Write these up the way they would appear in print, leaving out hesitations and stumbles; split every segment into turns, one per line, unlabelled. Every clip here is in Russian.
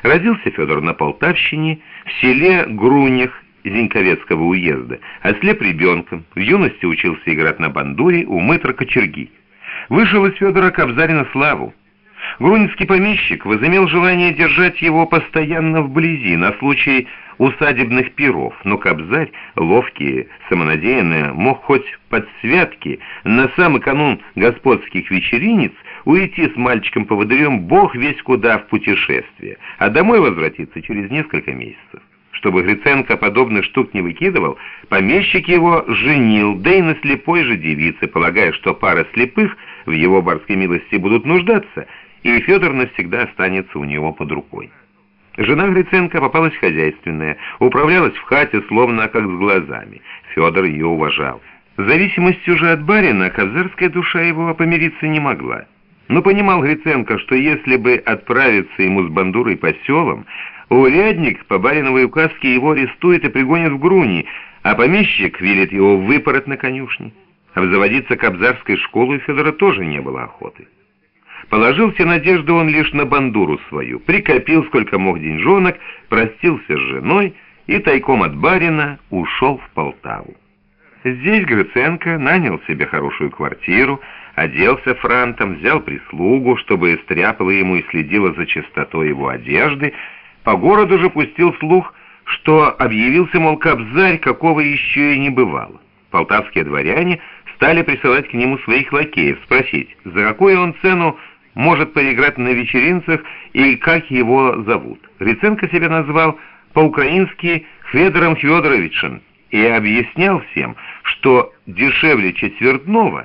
Родился Федор на Полтавщине, в селе Грунях Зиньковецкого уезда, ослеп ребенком, в юности учился играть на бандуре у мытра Кочерги. Вышел из Федора Кобзарь на славу. Грунинский помещик возымел желание держать его постоянно вблизи на случай усадебных пиров, но Кобзарь, ловкий, самонадеянный, мог хоть под святки на самый канун господских вечеринец уйти с мальчиком-поводырем бог весь куда в путешествие, а домой возвратиться через несколько месяцев. Чтобы Гриценко подобных штук не выкидывал, помещик его женил, да и на слепой же девице, полагая, что пара слепых в его барской милости будут нуждаться, и Федор навсегда останется у него под рукой. Жена Гриценко попалась хозяйственная, управлялась в хате словно как с глазами. Федор ее уважал. В зависимости уже от барина, кобзарская душа его помириться не могла. Но понимал Гриценко, что если бы отправиться ему с бандурой по селам, урядник по бариновой указке его арестует и пригонит в Груни, а помещик велит его выпороть на конюшне. Обзаводиться кобзарской школой Федора тоже не было охоты. Положил все надежды он лишь на бандуру свою, прикопил сколько мог деньжонок, простился с женой и тайком от барина ушел в Полтаву. Здесь Гриценко нанял себе хорошую квартиру, оделся франтом, взял прислугу, чтобы стряпала ему и следила за чистотой его одежды. По городу же пустил слух, что объявился, мол, Кобзарь, какого еще и не бывало. Полтавские дворяне стали присылать к нему своих лакеев, спросить, за какую он цену может поиграть на вечеринцах и как его зовут. Гриценко себя назвал по-украински Федором Федоровичем и объяснял всем, что дешевле четвертного,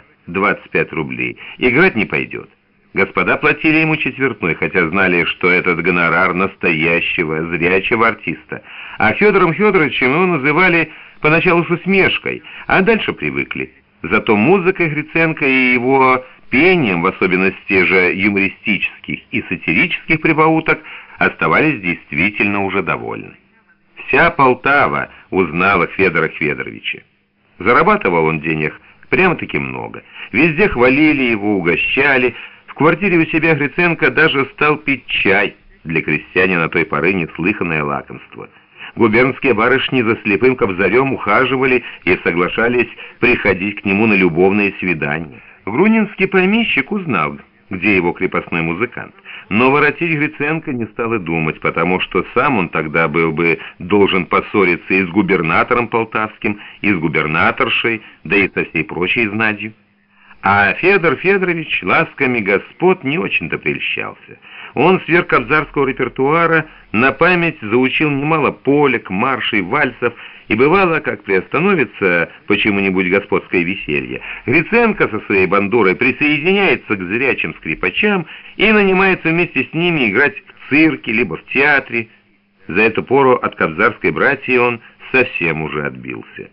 25 рублей, играть не пойдет. Господа платили ему четвертной, хотя знали, что этот гонорар настоящего, зрячего артиста. А Федором Федоровичем его называли поначалу с усмешкой, а дальше привыкли. Зато музыкой Гриценко и его пением, в особенности же юмористических и сатирических прибауток, оставались действительно уже довольны. Вся Полтава узнала Федора Федоровича. Зарабатывал он денег прямо-таки много. Везде хвалили его, угощали. В квартире у себя Гриценко даже стал пить чай, для крестьянина той поры неслыханное лакомство. Губернские барышни за слепым Кобзарем ухаживали и соглашались приходить к нему на любовные свидания. Грунинский помещик узнал, где его крепостной музыкант, но воротить Гриценко не стал и думать, потому что сам он тогда был бы должен поссориться и с губернатором полтавским, и с губернаторшей, да и со всей прочей знатью. А Федор Федорович ласками господ не очень-то прельщался. Он сверх кобзарского репертуара на память заучил немало полек, маршей, вальсов, и бывало, как приостановится почему-нибудь господское веселье, Гриценко со своей бандурой присоединяется к зрячим скрипачам и нанимается вместе с ними играть в цирке, либо в театре. За эту пору от кобзарской братьи он совсем уже отбился.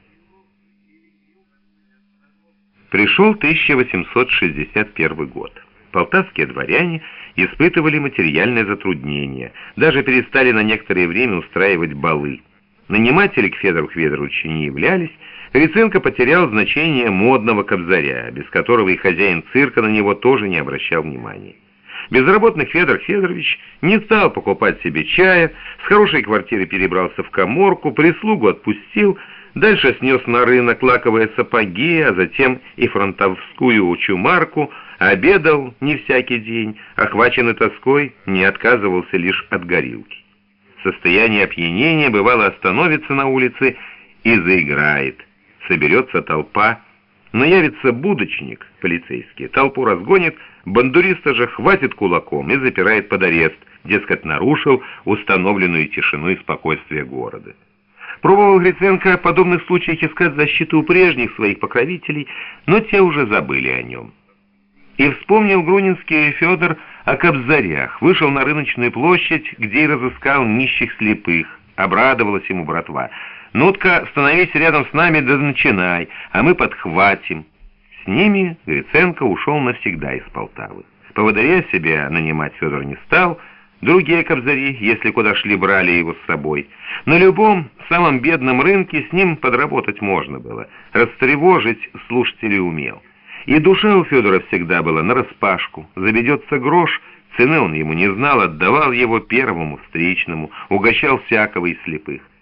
Пришел 1861 год. Полтавские дворяне испытывали материальное затруднение, даже перестали на некоторое время устраивать балы. Наниматели к Федору Федоровичу не являлись, Гриценко потерял значение модного кобзаря, без которого и хозяин цирка на него тоже не обращал внимания. Безработный Федор Федорович не стал покупать себе чая, с хорошей квартиры перебрался в каморку, прислугу отпустил, дальше снес на рынок лаковые сапоги, а затем и фронтовскую учумарку, обедал не всякий день, охваченный тоской, не отказывался лишь от горилки. Состояние опьянения бывало остановится на улице и заиграет. Соберется толпа, но явится будочник полицейский, толпу разгонит, бандуриста же хватит кулаком и запирает под арест, дескать, нарушил установленную тишину и спокойствие города. Пробовал Гриценко в подобных случаях искать защиту у прежних своих покровителей, но те уже забыли о нем. И вспомнил грунинский Федор о кобзарях, вышел на рыночную площадь, где и разыскал нищих слепых. Обрадовалась ему братва. «Ну-ка, становись рядом с нами, да начинай, а мы подхватим». С ними Гриценко ушел навсегда из Полтавы. Поводыря себе нанимать Федор не стал, другие кобзари, если куда шли, брали его с собой. На любом, самом бедном рынке с ним подработать можно было, растревожить слушателей умел. И душа у Федора всегда была нараспашку, заведется грош, Цены он ему не знал, отдавал его первому встречному, угощал всякого из слепых.